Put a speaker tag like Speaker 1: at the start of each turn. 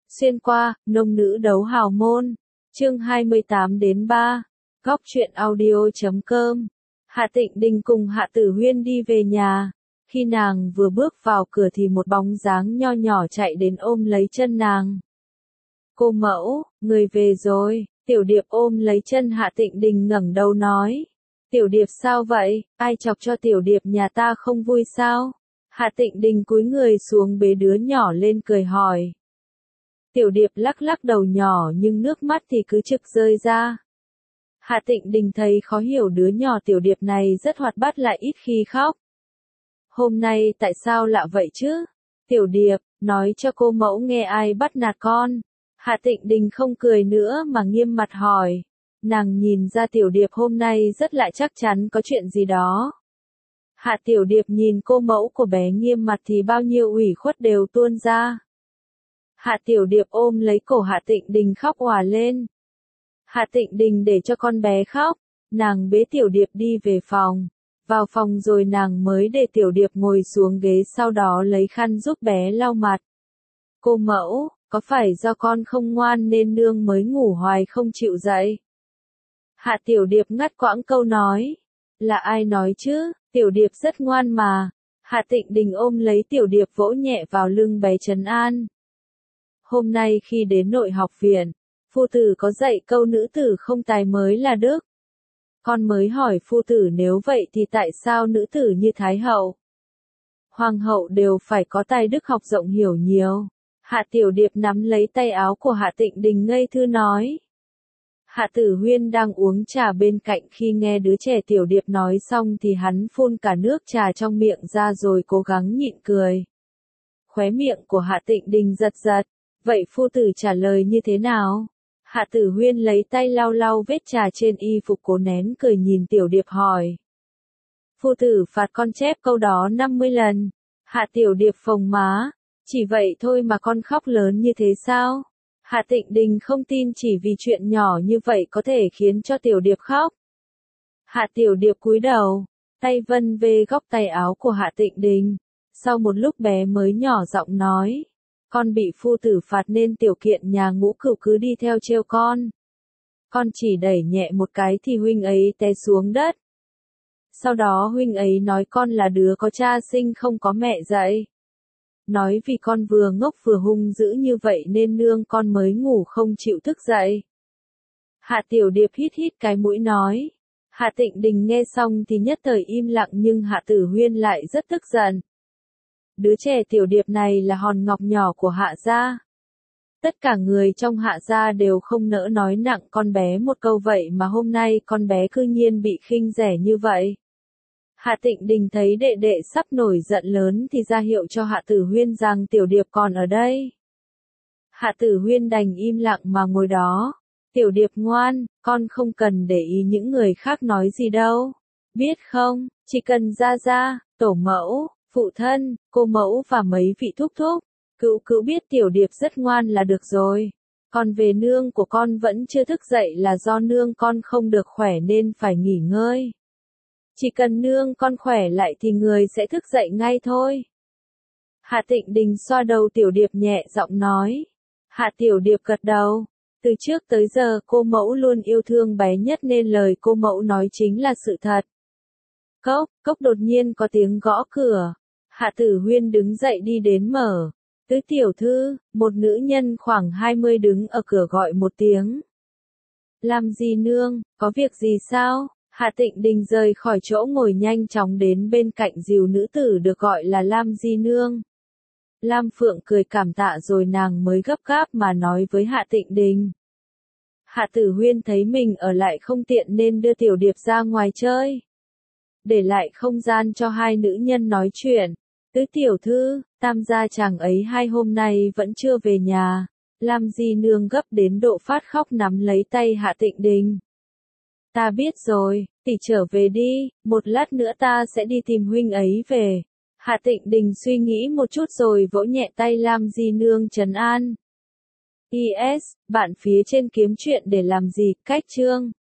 Speaker 1: Xuyên qua, nông nữ đấu hào môn. Chương 28-3. Góc truyện audio.com. Hạ Tịnh Đình cùng Hạ Tử Huyên đi về nhà. Khi nàng vừa bước vào cửa thì một bóng dáng nho nhỏ chạy đến ôm lấy chân nàng. Cô mẫu, người về rồi. Tiểu Điệp ôm lấy chân Hạ Tịnh Đình ngẩng đầu nói. Tiểu Điệp sao vậy, ai chọc cho Tiểu Điệp nhà ta không vui sao? Hạ Tịnh Đình cúi người xuống bế đứa nhỏ lên cười hỏi. Tiểu Điệp lắc lắc đầu nhỏ nhưng nước mắt thì cứ trực rơi ra. Hạ Tịnh Đình thấy khó hiểu đứa nhỏ Tiểu Điệp này rất hoạt bát lại ít khi khóc. Hôm nay tại sao lạ vậy chứ? Tiểu Điệp, nói cho cô mẫu nghe ai bắt nạt con. Hạ Tịnh Đình không cười nữa mà nghiêm mặt hỏi. Nàng nhìn ra Tiểu Điệp hôm nay rất lạ, chắc chắn có chuyện gì đó. Hạ Tiểu Điệp nhìn cô mẫu của bé nghiêm mặt thì bao nhiêu ủy khuất đều tuôn ra. Hạ Tiểu Điệp ôm lấy cổ Hạ Tịnh Đình khóc òa lên. Hạ Tịnh Đình để cho con bé khóc, nàng bế Tiểu Điệp đi về phòng. Vào phòng rồi nàng mới để Tiểu Điệp ngồi xuống ghế, sau đó lấy khăn giúp bé lau mặt. Cô mẫu, có phải do con không ngoan nên nương mới ngủ hoài không chịu dậy? Hạ Tiểu Điệp ngắt quãng câu nói. Là ai nói chứ, Tiểu Điệp rất ngoan mà. Hạ Tịnh Đình ôm lấy Tiểu Điệp vỗ nhẹ vào lưng bé trấn an. Hôm nay khi đến nội học viện, phu tử có dạy câu nữ tử không tài mới là đức. Con mới hỏi phu tử nếu vậy thì tại sao nữ tử như Thái hậu, Hoàng hậu đều phải có tài đức học rộng hiểu nhiều? Hạ Tiểu Điệp nắm lấy tay áo của Hạ Tịnh Đình ngây thơ nói. Hạ Tử Huyên đang uống trà bên cạnh, khi nghe đứa trẻ Tiểu Điệp nói xong thì hắn phun cả nước trà trong miệng ra rồi cố gắng nhịn cười. Khóe miệng của Hạ Tịnh Đình giật giật. Vậy phu tử trả lời như thế nào? Hạ Tử Huyên lấy tay lau lau vết trà trên y phục, cố nén cười nhìn Tiểu Điệp hỏi. Phu tử phạt con chép câu đó 50 lần. Hạ Tiểu Điệp phồng má. Chỉ vậy thôi mà con khóc lớn như thế sao? Hạ Tịnh Đình không tin chỉ vì chuyện nhỏ như vậy có thể khiến cho Tiểu Điệp khóc. Hạ Tiểu Điệp cúi đầu, tay vân về góc tay áo của Hạ Tịnh Đình. Sau một lúc bé mới nhỏ giọng nói. Con bị phu tử phạt nên tiểu kiện nhà Ngũ Cửu cứ đi theo trêu con. Con chỉ đẩy nhẹ một cái thì huynh ấy té xuống đất. Sau đó huynh ấy nói con là đứa có cha sinh không có mẹ dạy. Nói vì con vừa ngốc vừa hung dữ như vậy nên nương con mới ngủ không chịu thức dậy. Hạ Tiểu Điệp hít hít cái mũi nói. Hạ Tịnh Đình nghe xong thì nhất thời im lặng, nhưng Hạ Tử Huyên lại rất tức giận. Đứa trẻ Tiểu Điệp này là hòn ngọc nhỏ của Hạ gia. Tất cả người trong Hạ gia đều không nỡ nói nặng con bé một câu, vậy mà hôm nay con bé cư nhiên bị khinh rẻ như vậy. Hạ Tịnh Đình thấy đệ đệ sắp nổi giận lớn thì ra hiệu cho Hạ Tử Huyên rằng Tiểu Điệp còn ở đây. Hạ Tử Huyên đành im lặng mà ngồi đó. Tiểu Điệp ngoan, con không cần để ý những người khác nói gì đâu. Biết không, chỉ cần gia gia, tổ mẫu, phụ thân, cô mẫu và mấy vị thúc thúc, cữu biết Tiểu Điệp rất ngoan là được rồi. Còn về nương của con vẫn chưa thức dậy là do nương con không được khỏe nên phải nghỉ ngơi. Chỉ cần nương con khỏe lại thì người sẽ thức dậy ngay thôi. Hạ Tịnh Đình xoa đầu Tiểu Điệp nhẹ giọng nói. Hạ Tiểu Điệp gật đầu. Từ trước tới giờ cô mẫu luôn yêu thương bé nhất nên lời cô mẫu nói chính là sự thật. Cốc đột nhiên có tiếng gõ cửa. Hạ Tử Huyên đứng dậy đi đến mở. Tứ tiểu thư, một nữ nhân khoảng 20 đứng ở cửa gọi một tiếng. Làm gì nương, có việc gì sao? Hạ Tịnh Đình rời khỏi chỗ ngồi nhanh chóng đến bên cạnh dìu nữ tử được gọi là Lam Di Nương. Lam Phượng cười cảm tạ rồi nàng mới gấp gáp mà nói với Hạ Tịnh Đình. Hạ Tử Huyên thấy mình ở lại không tiện nên đưa Tiểu Điệp ra ngoài chơi. Để lại không gian cho hai nữ nhân nói chuyện. Tứ tiểu thư, tam gia chàng ấy 2 hôm nay vẫn chưa về nhà. Lam Di Nương gấp đến độ phát khóc nắm lấy tay Hạ Tịnh Đình. Ta biết rồi, tỷ trở về đi, một lát nữa ta sẽ đi tìm huynh ấy về. Hạ Tịnh Đình suy nghĩ một chút rồi vỗ nhẹ tay Lam Di Nương trấn an. Bạn phía trên kiếm chuyện để làm gì, cách chương.